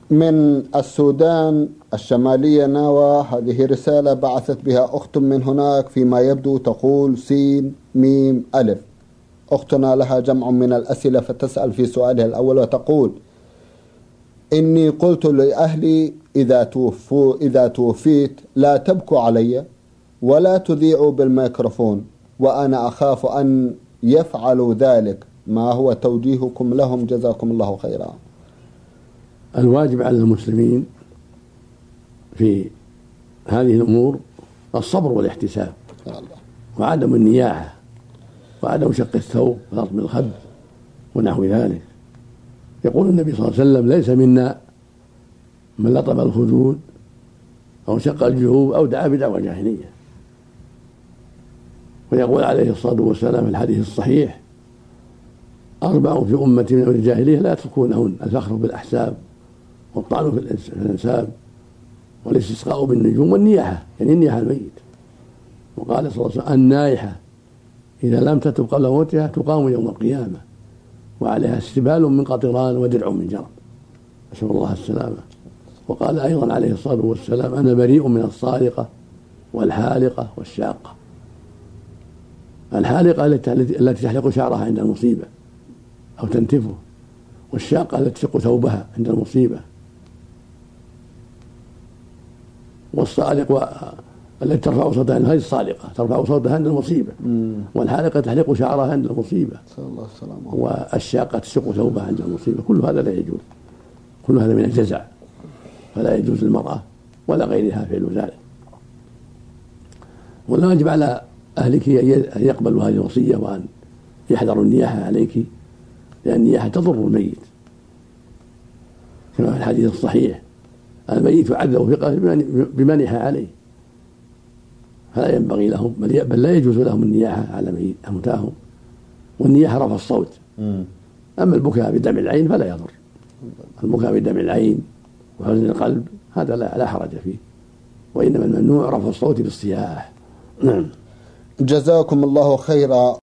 من السودان الشمالية ناوى، هذه رسالة بعثت بها أخت من هناك فيما يبدو تقول سين ميم ألف. أختنا لها جمع من الأسئلة، فتسأل في سؤالها الأول وتقول: إني قلت لأهلي إذا توفيت لا تبكوا علي ولا تذيعوا بالميكروفون، وأنا أخاف أن يفعلوا ذلك، ما هو توجيهكم لهم جزاكم الله خيرا؟ الواجب على المسلمين في هذه الأمور الصبر والاحتساب وعدم النياحة وعدم شق الثوب ولطم الخد ونحو ذلك. يقول النبي صلى الله عليه وسلم: ليس منا من لطم الخدود أو شق الجيوب أو دعا بدعوى جاهلية. ويقول عليه الصلاة والسلام في الحديث الصحيح: 4 في أمتي من أمر الجاهلية لا يتركونهن: الفخر بالأحساب، والطعن في الأنساب، والاستسقاء بالنجوم، والنياحة يعني النياحة الميت. وقال صلى الله عليه وسلم: النائحة إذا لم تتب قبل موتها تقام يوم القيامة وعليها استبال من قطران ودرع من جرب، نسأل الله السلامة. وقال أيضا عليه الصلاة والسلام: أنا بريء من الصارقة والحالقة والشاقة. الحالقة التي تحلق شعرها عند المصيبة أو تنتفه، والشاقة التي تشق ثوبها عند المصيبة، والصالق التي ترفع صوتها هذه الصالقة ترفع صوتها عند المصيبة، والحالقة تحلق شعرها عند المصيبة، والشاقة تشق ثوبها عند المصيبة. كل هذا لا يجوز، كل هذا من الجزع، فلا يجوز للمرأة ولا غيرها فعل ذلك. والواجب على أهلك أن يقبلوا هذه الوصية وأن يحذروا النياحة عليك، لأن النياحة تضر الميت كما في الحديث الصحيح: الميت يعذب في قبره بما نيح عليه. فلا ينبغي لهم بل لا يجوز لهم النياحة على موتاهم. والنياحة رفع الصوت. أما البكاء بدمع العين فلا يضر. البكاء بدمع العين وحزن القلب هذا لا حرج فيه، وإنما الممنوع رفع الصوت بالصياح. جزاكم الله خيرا.